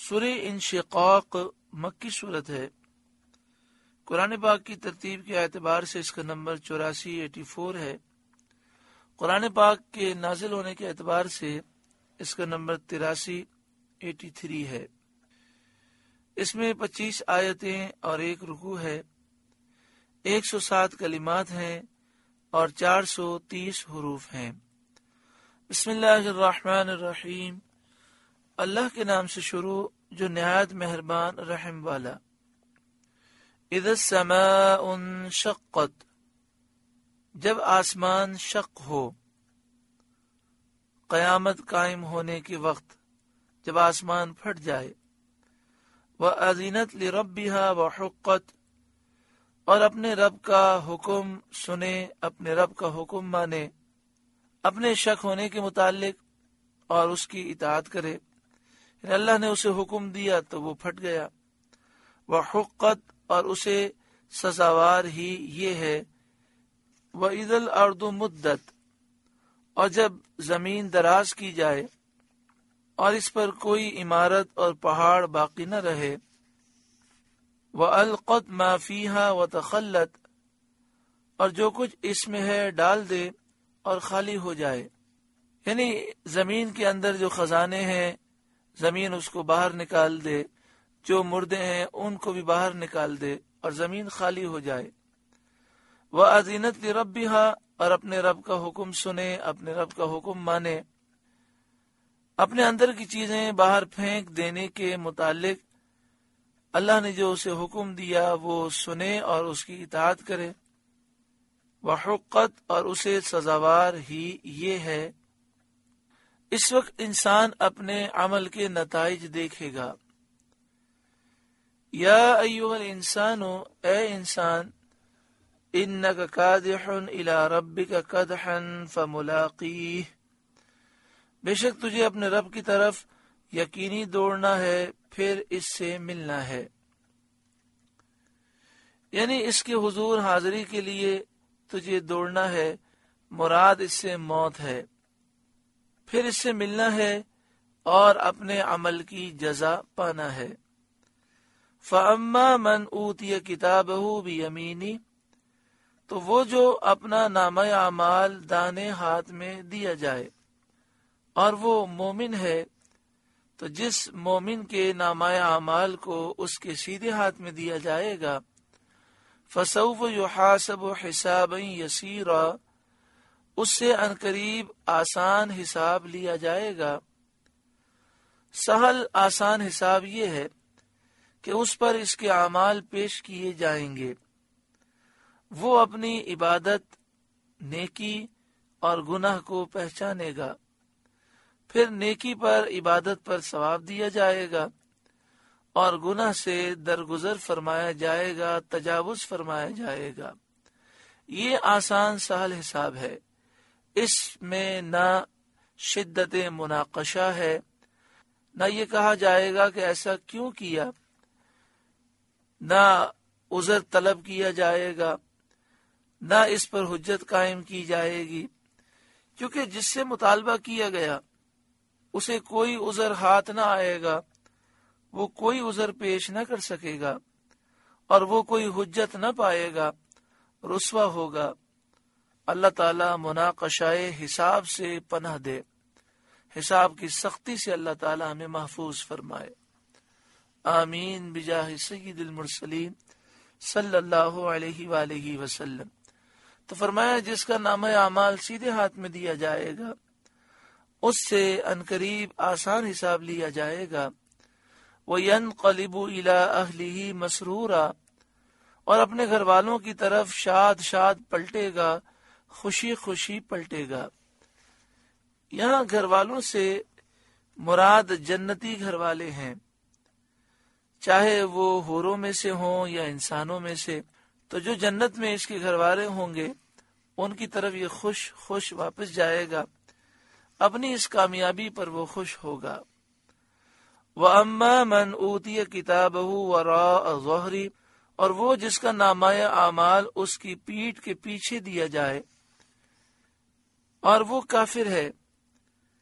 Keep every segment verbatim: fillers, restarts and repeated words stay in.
سورہ انشقاق مکی صورت ہے۔ قرآن پاک کی ترتیب کے اعتبار سے اس کا نمبر چوراسی ایٹی فور ہے۔ قرآن پاک کے نازل ہونے کے اعتبار سے اس کا نمبر تراسی ایٹی تھری ہے۔ اس میں پچیس آیتیں اور ایک رکوع ہے، ایک سو سات کلمات ہیں اور چار سو تیس حروف ہیں۔ بسم اللہ الرحمن الرحیم، اللہ کے نام سے شروع جو نہایت مہربان رحم والا۔ اذا السماء انشقت، جب آسمان شق ہو، قیامت قائم ہونے کے وقت جب آسمان پھٹ جائے۔ وَأَذِنَتْ لِرَبِّهَا وَحُقَّتْ، اور اپنے رب کا حکم سنے، اپنے رب کا حکم مانے، اپنے شک ہونے کے متعلق اور اس کی اطاعت کرے۔ یعنی اللہ نے اسے حکم دیا تو وہ پھٹ گیا۔ وحقت، اور اسے سزاوار ہی یہ ہے۔ وَإِذَا الْأَرْضُ مُدَّتْ، اور جب زمین دراز کی جائے اور اس پر کوئی عمارت اور پہاڑ باقی نہ رہے۔ وَأَلْقَتْ مَا فِيهَا وَتَخَلَّتْ، اور جو کچھ اس میں ہے ڈال دے اور خالی ہو جائے۔ یعنی زمین کے اندر جو خزانے ہیں زمین اس کو باہر نکال دے، جو مردے ہیں ان کو بھی باہر نکال دے اور زمین خالی ہو جائے۔ وَأَذِنَتْ لِرَبِّهَا، اور اپنے رب کا حکم سنے، اپنے رب کا حکم مانے، اپنے اندر کی چیزیں باہر پھینک دینے کے متعلق اللہ نے جو اسے حکم دیا وہ سنے اور اس کی اطاعت کرے۔ وحقت، اور اسے سزاوار ہی یہ ہے۔ اس وقت انسان اپنے عمل کے نتائج دیکھے گا۔ یا ایھا الانسان، اے انسان، انک کادح الی ربک کدحا فملاقیہ، بے شک تجھے اپنے رب کی طرف یقینی دوڑنا ہے، پھر اس سے ملنا ہے۔ یعنی اس کے حضور حاضری کے لیے تجھے دوڑنا ہے، مراد اس سے موت ہے، پھر اس سے ملنا ہے اور اپنے عمل کی جزا پانا ہے۔ فَأَمَّا مَنْ أُوتِيَ كِتَابَهُ بِيَمِينِهِ، تو وہ جو اپنا نامہ اعمال دانے ہاتھ میں دیا جائے، اور وہ مومن ہے تو جس مومن کے نامہ اعمال کو اس کے سیدھے ہاتھ میں دیا جائے گا، فَسَوْفَ يُحَاسَبُ حِسَابًا يَسِيرًا، اس سے عنقریب آسان حساب لیا جائے گا۔ سہل آسان حساب یہ ہے کہ اس پر اس کے اعمال پیش کیے جائیں گے۔ وہ اپنی عبادت، نیکی اور گناہ کو پہچانے گا، پھر نیکی پر عبادت پر ثواب دیا جائے گا اور گناہ سے درگزر فرمایا جائے گا، تجاوز فرمایا جائے گا۔ یہ آسان سہل حساب ہے، اس میں نہ شدت مناقشہ ہے، نہ یہ کہا جائے گا کہ ایسا کیوں کیا، نہ عذر طلب کیا جائے گا، نہ اس پر حجت قائم کی جائے گی، کیونکہ جس سے مطالبہ کیا گیا اسے کوئی عذر ہاتھ نہ آئے گا، وہ کوئی عذر پیش نہ کر سکے گا اور وہ کوئی حجت نہ پائے گا، رسوا ہوگا۔ اللہ تعالی مناقشہ حساب سے پناہ دے، حساب کی سختی سے اللہ تعالی ہمیں محفوظ فرمائے، آمین بجاہ سید المرسلین صلی اللہ علیہ وآلہ وسلم۔ تو فرمایا جس کا نامہ اعمال سیدھے ہاتھ میں دیا جائے گا اس سے عنقریب آسان حساب لیا جائے گا۔ وَيَنْقَلِبُ إِلَىٰ أَهْلِهِ مَسْرُورًا، اور اپنے گھر والوں کی طرف شاد شاد پلٹے گا، خوشی خوشی پلٹے گا۔ یہاں گھر والوں سے مراد جنتی گھر والے ہیں، چاہے وہ حوروں میں سے ہوں یا انسانوں میں سے، تو جو جنت میں اس کے گھر والے ہوں گے ان کی طرف یہ خوش خوش واپس جائے گا، اپنی اس کامیابی پر وہ خوش ہوگا۔ وَأَمَّا مَنْ أُوتِيَ كِتَابَهُ وَرَاءَ ظَهْرِهِ، اور وہ جس کا نامہ اعمال اس کی پیٹھ کے پیچھے دیا جائے اور وہ کافر ہے،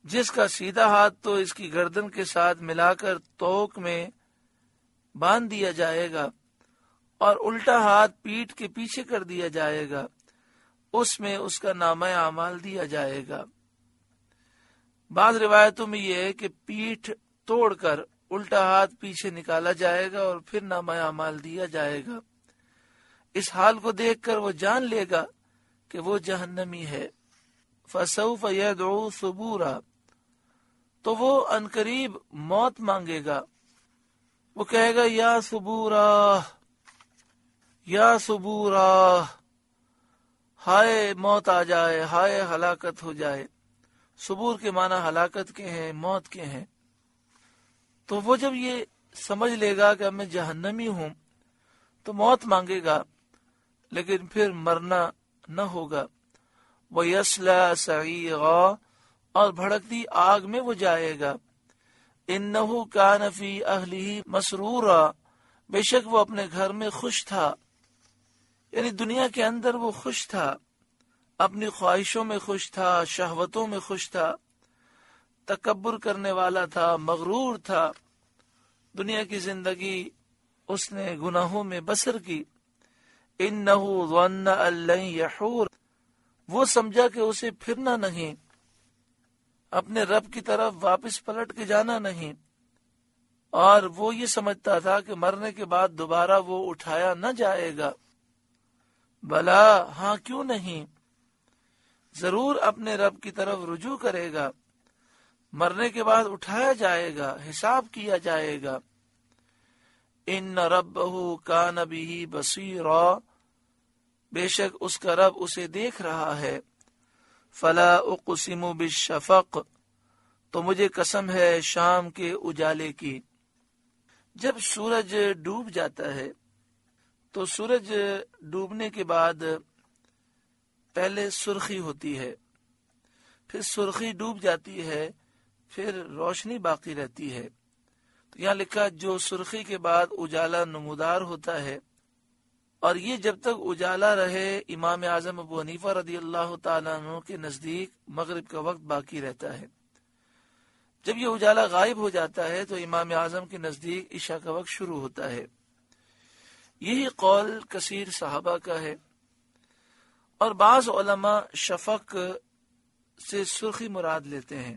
جس کا سیدھا ہاتھ تو اس کی گردن کے ساتھ ملا کر توق میں باندھ دیا جائے گا اور الٹا ہاتھ پیٹھ کے پیچھے کر دیا جائے گا، اس میں اس کا نامہ اعمال دیا جائے گا۔ بعض روایتوں میں یہ ہے کہ پیٹھ توڑ کر الٹا ہاتھ پیچھے نکالا جائے گا اور پھر نامہ اعمال دیا جائے گا۔ اس حال کو دیکھ کر وہ جان لے گا کہ وہ جہنمی ہے۔ فَسَوْفَ يَدْعُو ثُبُورًا، تو وہ عنقریب موت مانگے گا۔ وہ کہے گا یا ثبورا، یا ثبورا، ہائے موت آ جائے، ہائے ہلاکت ہو جائے۔ ثبور کے معنی ہلاکت کے ہیں، موت کے ہیں۔ تو وہ جب یہ سمجھ لے گا کہ اب میں جہنمی ہوں تو موت مانگے گا، لیکن پھر مرنا نہ ہوگا۔ وَيَصْلَىٰ سَعِيرًا، اور بھڑکتی آگ میں وہ جائے گا۔ إِنَّهُ كَانَ فِي أَهْلِهِ مَسْرُورًا، بے شک وہ اپنے گھر میں خوش تھا، یعنی دنیا کے اندر وہ خوش تھا، اپنی خواہشوں میں خوش تھا، شہوتوں میں خوش تھا، تکبر کرنے والا تھا، مغرور تھا۔ دنیا کی زندگی اس نے گناہوں میں بسر کی۔ إِنَّهُ ظَنَّ أَن لَّن يَحُورَ، وہ سمجھا کہ اسے پھرنا نہیں، اپنے رب کی طرف واپس پلٹ کے جانا نہیں، اور وہ یہ سمجھتا تھا کہ مرنے کے بعد دوبارہ وہ اٹھایا نہ جائے گا۔ بلا، ہاں کیوں نہیں، ضرور اپنے رب کی طرف رجوع کرے گا، مرنے کے بعد اٹھایا جائے گا، حساب کیا جائے گا۔ ان ربہ کان بہ بصیرا، بے شک اس کا رب اسے دیکھ رہا ہے۔ فلا اقسم بالشفق، تو مجھے قسم ہے شام کے اجالے کی۔ جب سورج ڈوب جاتا ہے تو سورج ڈوبنے کے بعد پہلے سرخی ہوتی ہے، پھر سرخی ڈوب جاتی ہے، پھر روشنی باقی رہتی ہے۔ تو یہاں لکھا جو سرخی کے بعد اجالا نمودار ہوتا ہے، اور یہ جب تک اجالا رہے امام اعظم ابو حنیفہ رضی اللہ تعالیٰ عنہ کے نزدیک مغرب کا وقت باقی رہتا ہے۔ جب یہ اجالا غائب ہو جاتا ہے تو امام اعظم کے نزدیک عشاء کا وقت شروع ہوتا ہے۔ یہی قول کثیر صحابہ کا ہے، اور بعض علماء شفق سے سرخی مراد لیتے ہیں،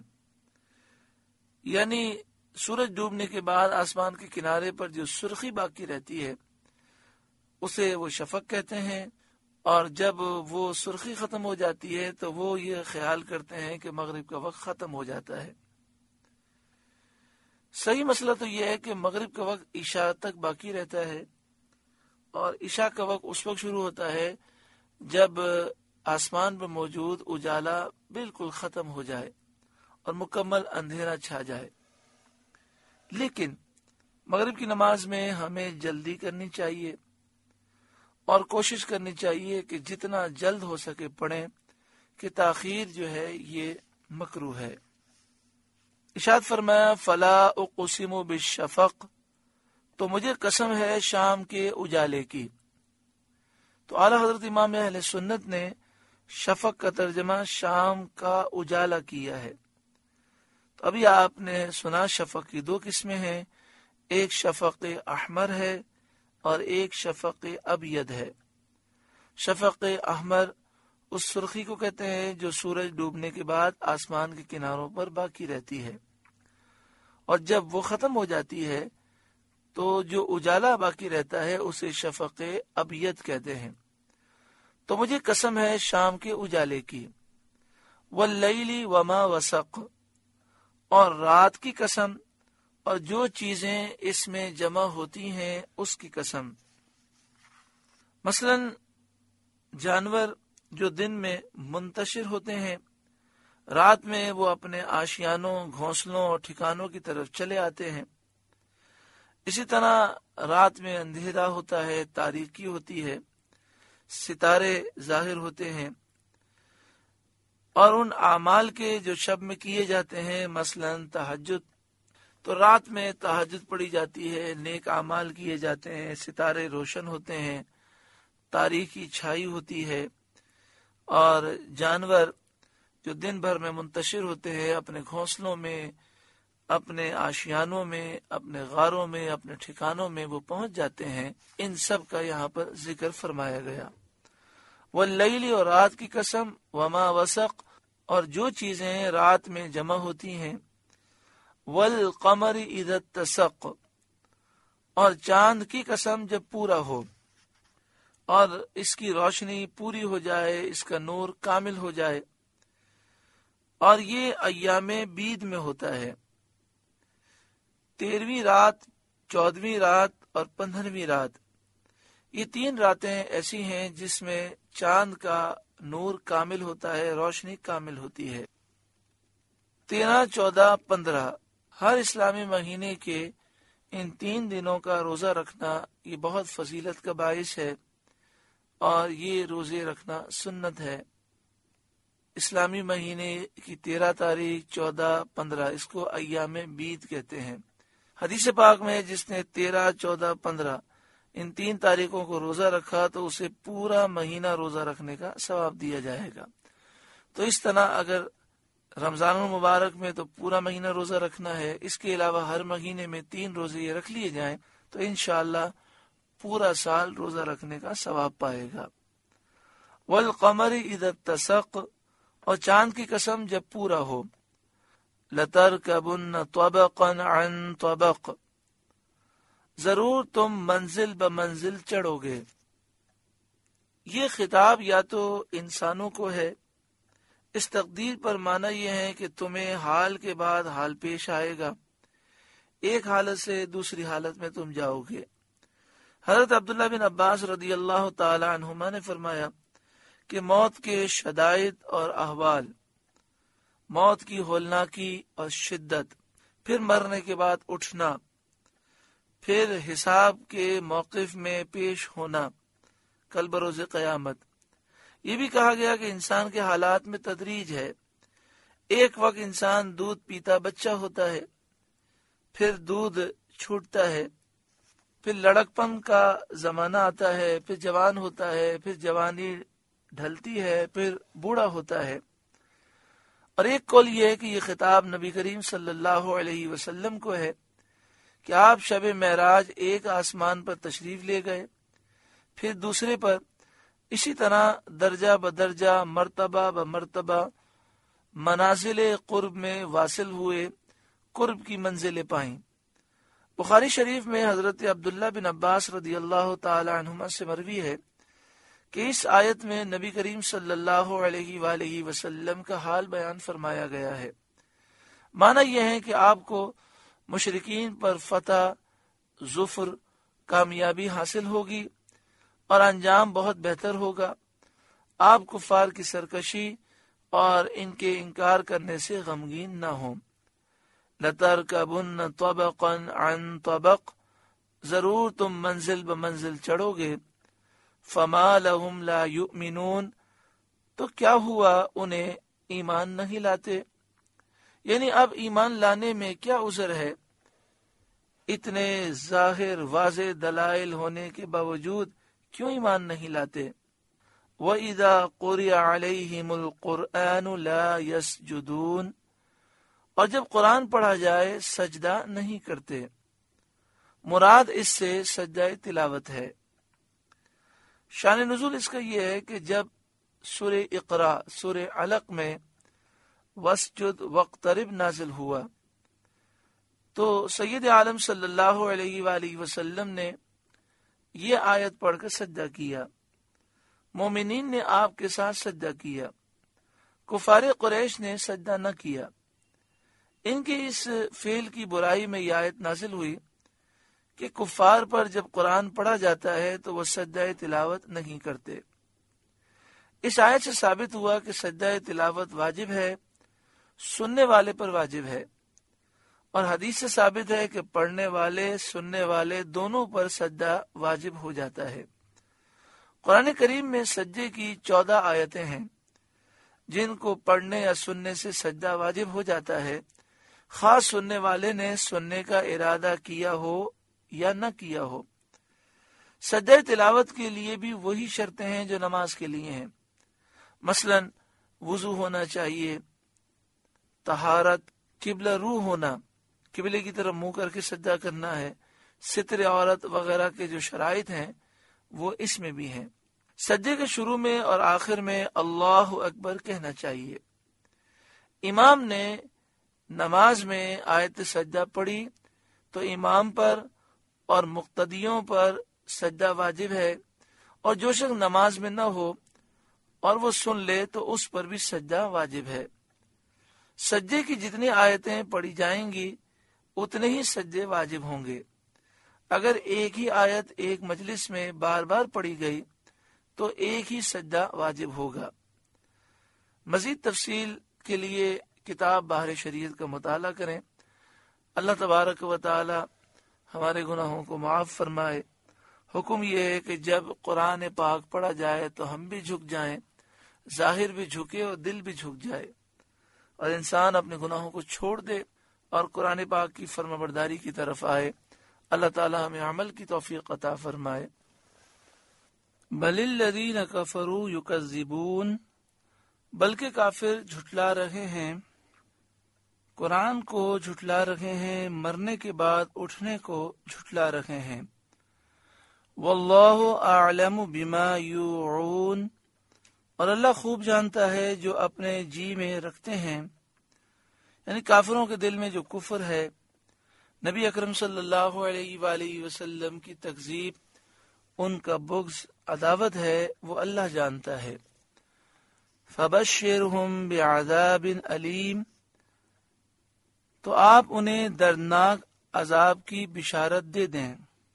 یعنی سورج ڈوبنے کے بعد آسمان کے کنارے پر جو سرخی باقی رہتی ہے اسے وہ شفق کہتے ہیں، اور جب وہ سرخی ختم ہو جاتی ہے تو وہ یہ خیال کرتے ہیں کہ مغرب کا وقت ختم ہو جاتا ہے۔ صحیح مسئلہ تو یہ ہے کہ مغرب کا وقت عشاء تک باقی رہتا ہے، اور عشاء کا وقت اس وقت شروع ہوتا ہے جب آسمان پر موجود اجالا بالکل ختم ہو جائے اور مکمل اندھیرا چھا جائے۔ لیکن مغرب کی نماز میں ہمیں جلدی کرنی چاہیے اور کوشش کرنی چاہیے کہ جتنا جلد ہو سکے پڑھیں، کہ تاخیر جو ہے یہ مکروہ ہے۔ ارشاد فرمایا فلا اقسم بالشفق، تو مجھے قسم ہے شام کے اجالے کی۔ تو اعلیٰ حضرت امام اہل سنت نے شفق کا ترجمہ شام کا اجالا کیا ہے۔ تو ابھی آپ نے سنا شفق کی دو قسمیں ہیں، ایک شفق احمر ہے اور ایک شفق ابید ہے۔ شفق احمر اس سرخی کو کہتے ہیں جو سورج ڈوبنے کے بعد آسمان کے کناروں پر باقی رہتی ہے، اور جب وہ ختم ہو جاتی ہے تو جو اجالا باقی رہتا ہے اسے شفق ابید کہتے ہیں۔ تو مجھے قسم ہے شام کے اجالے کی، واللیل وما وسق، اور رات کی قسم اور جو چیزیں اس میں جمع ہوتی ہیں اس کی قسم۔ مثلا جانور جو دن میں منتشر ہوتے ہیں، رات میں وہ اپنے آشیانوں، گھونسلوں اور ٹھکانوں کی طرف چلے آتے ہیں۔ اسی طرح رات میں اندھیرا ہوتا ہے، تاریکی ہوتی ہے، ستارے ظاہر ہوتے ہیں، اور ان اعمال کے جو شب میں کیے جاتے ہیں، مثلا تہجد، تو رات میں تہجد پڑھی جاتی ہے، نیک اعمال کیے جاتے ہیں، ستارے روشن ہوتے ہیں، تاریکی چھائی ہوتی ہے، اور جانور جو دن بھر میں منتشر ہوتے ہیں اپنے گھونسلوں میں، اپنے آشیانوں میں، اپنے غاروں میں، اپنے ٹھکانوں میں وہ پہنچ جاتے ہیں، ان سب کا یہاں پر ذکر فرمایا گیا۔ واللیل، اور رات کی قسم، وما وسق، اور جو چیزیں رات میں جمع ہوتی ہیں، والقمر اذا اتسق، اور چاند کی قسم جب پورا ہو اور اس کی روشنی پوری ہو جائے، اس کا نور کامل ہو جائے، اور یہ ایام بید میں ہوتا ہے، تیرہویں رات، چودہویں رات اور پندرہویں رات، یہ تین راتیں ایسی ہیں جس میں چاند کا نور کامل ہوتا ہے، روشنی کامل ہوتی ہے۔ تیرہ، چودہ، پندرہ، ہر اسلامی مہینے کے ان تین دنوں کا روزہ رکھنا یہ بہت فضیلت کا باعث ہے، اور یہ روزے رکھنا سنت ہے۔ اسلامی مہینے کی تیرہ تاریخ، چودہ، پندرہ، اس کو ایام بید کہتے ہیں۔ حدیث پاک میں جس نے تیرہ، چودہ، پندرہ ان تین تاریخوں کو روزہ رکھا تو اسے پورا مہینہ روزہ رکھنے کا ثواب دیا جائے گا۔ تو اس طرح اگر رمضان المبارک میں تو پورا مہینہ روزہ رکھنا ہے، اس کے علاوہ ہر مہینے میں تین روزے یہ رکھ لیے جائیں تو انشاءاللہ پورا سال روزہ رکھنے کا ثواب پائے گا۔ والقمر اذا اتسق، اور چاند کی قسم جب پورا ہو، لترکبن طبقا عن طبق، ضرور تم منزل بمنزل چڑھو گے۔ یہ خطاب یا تو انسانوں کو ہے، اس تقدیر پر معنی یہ ہے کہ تمہیں حال کے بعد حال پیش آئے گا، ایک حالت سے دوسری حالت میں تم جاؤ گے۔ حضرت عبداللہ بن عباس رضی اللہ تعالی عنہما نے فرمایا کہ موت کے شدائد اور احوال، موت کی ہولناکی اور شدت، پھر مرنے کے بعد اٹھنا، پھر حساب کے موقف میں پیش ہونا کل بروز قیامت، یہ بھی کہا گیا کہ انسان کے حالات میں تدریج ہے۔ ایک وقت انسان دودھ پیتا بچہ ہوتا ہے، پھر دودھ چھوٹتا ہے، پھر لڑکپن کا زمانہ آتا ہے، پھر جوان ہوتا ہے، پھر جوانی ڈھلتی ہے، پھر بوڑھا ہوتا ہے۔ اور ایک قول یہ ہے کہ یہ خطاب نبی کریم صلی اللہ علیہ وسلم کو ہے کہ آپ شب معراج ایک آسمان پر تشریف لے گئے، پھر دوسرے پر، اسی طرح درجہ بدرجہ، مرتبہ بمرتبہ منازل قرب میں واصل ہوئے، قرب کی منزلیں پائیں۔ بخاری شریف میں حضرت عبداللہ بن عباس رضی اللہ تعالی عنہما سے مروی ہے کہ اس آیت میں نبی کریم صلی اللہ علیہ وآلہ وسلم کا حال بیان فرمایا گیا ہے۔ معنی یہ ہے کہ آپ کو مشرکین پر فتح، ظفر، کامیابی حاصل ہوگی اور انجام بہت بہتر ہوگا۔ آپ کفار کی سرکشی اور ان کے انکار کرنے سے غمگین نہ ہوں۔ لَتَرْكَبُنَّ طَبَقًا عَنْ طَبَقٍ، ضرور تم منزل بمنزل چڑھو گے۔ فَمَا لَهُمْ لَا يُؤْمِنُونَ، تو کیا ہوا انہیں ایمان نہیں لاتے، یعنی اب ایمان لانے میں کیا عذر ہے؟ اتنے ظاہر واضح دلائل ہونے کے باوجود کیوں ایمان نہیں لاتے؟ وَإِذَا قُرِئَ عَلَيْهِمُ الْقُرْآنُ لَا يَسْجُدُونَ، اور جب قرآن پڑھا جائے سجدہ نہیں کرتے۔ مراد اس سے سجدہ تلاوت ہے۔ شان نزول اس کا یہ ہے کہ جب سورہ اقرا، سورہ علق میں وَاسْجُدْ وَاقْتَرِبْ نازل ہوا تو سید عالم صلی اللہ علیہ وآلہ وسلم نے یہ آیت پڑھ کر سجدہ کیا، مومنین نے آپ کے ساتھ سجدہ کیا، کفار قریش نے سجدہ نہ کیا۔ ان کے اس فعل کی برائی میں یہ آیت نازل ہوئی کہ کفار پر جب قرآن پڑھا جاتا ہے تو وہ سجدہ تلاوت نہیں کرتے۔ اس آیت سے ثابت ہوا کہ سجدہ تلاوت واجب ہے، سننے والے پر واجب ہے، اور حدیث سے ثابت ہے کہ پڑھنے والے سننے والے دونوں پر سجدہ واجب ہو جاتا ہے۔ قرآن کریم میں سجدے کی چودہ آیتیں ہیں جن کو پڑھنے یا سننے سے سجدہ واجب ہو جاتا ہے، خاص سننے والے نے سننے کا ارادہ کیا ہو یا نہ کیا ہو۔ سجدہ تلاوت کے لیے بھی وہی شرطیں ہیں جو نماز کے لیے ہیں۔ مثلا وضو ہونا چاہیے، طہارت، قبلہ رو ہونا، قبلے کی طرف منہ کر کے سجدہ کرنا ہے، ستر عورت وغیرہ کے جو شرائط ہیں وہ اس میں بھی ہیں۔ سجدے کے شروع میں اور آخر میں اللہ اکبر کہنا چاہیے۔ امام نے نماز میں آیت سجدہ پڑھی تو امام پر اور مقتدیوں پر سجدہ واجب ہے، اور جو شخص نماز میں نہ ہو اور وہ سن لے تو اس پر بھی سجدہ واجب ہے۔ سجدے کی جتنی آیتیں پڑھی جائیں گی اتنے ہی سجدے واجب ہوں گے۔ اگر ایک ہی آیت ایک مجلس میں بار بار پڑھی گئی تو ایک ہی سجدہ واجب ہوگا۔ مزید تفصیل کے لیے کتاب بحر شریعت کا مطالعہ کریں۔ اللہ تبارک و تعالی ہمارے گناہوں کو معاف فرمائے۔ حکم یہ ہے کہ جب قرآن پاک پڑھا جائے تو ہم بھی جھک جائیں، ظاہر بھی جھکے اور دل بھی جھک جائے، اور انسان اپنے گناہوں کو چھوڑ دے اور قرآن پاک کی فرما برداری کی طرف آئے۔ اللہ تعالی ہمیں عمل کی توفیق عطا فرمائے۔ بل الذین کفروا یکذبون، بلکہ کافر جھٹلا رہے ہیں، قرآن کو جھٹلا رہے ہیں، مرنے کے بعد اٹھنے کو جھٹلا رہے ہیں۔ واللہ اعلم بما یوعون، اور اللہ خوب جانتا ہے جو اپنے جی میں رکھتے ہیں، یعنی کافروں کے دل میں جو کفر ہے، نبی اکرم صلی اللہ علیہ وآلہ وسلم کی تکذیب، ان کا بغض، عداوت ہے، وہ اللہ جانتا ہے۔ فبشرہم بعذاب علیم، تو آپ انہیں دردناک عذاب کی بشارت دے دیں،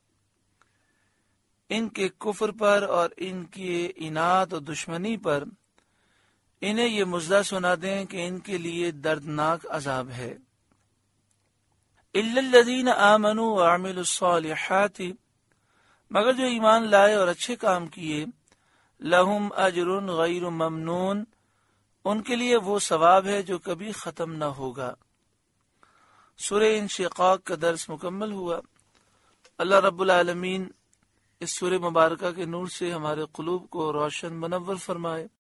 ان کے کفر پر اور ان کی اناد اور دشمنی پر انہیں یہ مژدہ سنا دیں کہ ان کے لیے دردناک عذاب ہے۔ الا الذین آمنوا وعملوا الصالحات، مگر جو ایمان لائے اور اچھے کام کیے، لہم اجر غیر ممنون، ان کے لیے وہ ثواب ہے جو کبھی ختم نہ ہوگا۔ سورہ انشقاق کا درس مکمل ہوا۔ اللہ رب العالمین اس سورہ مبارکہ کے نور سے ہمارے قلوب کو روشن منور فرمائے۔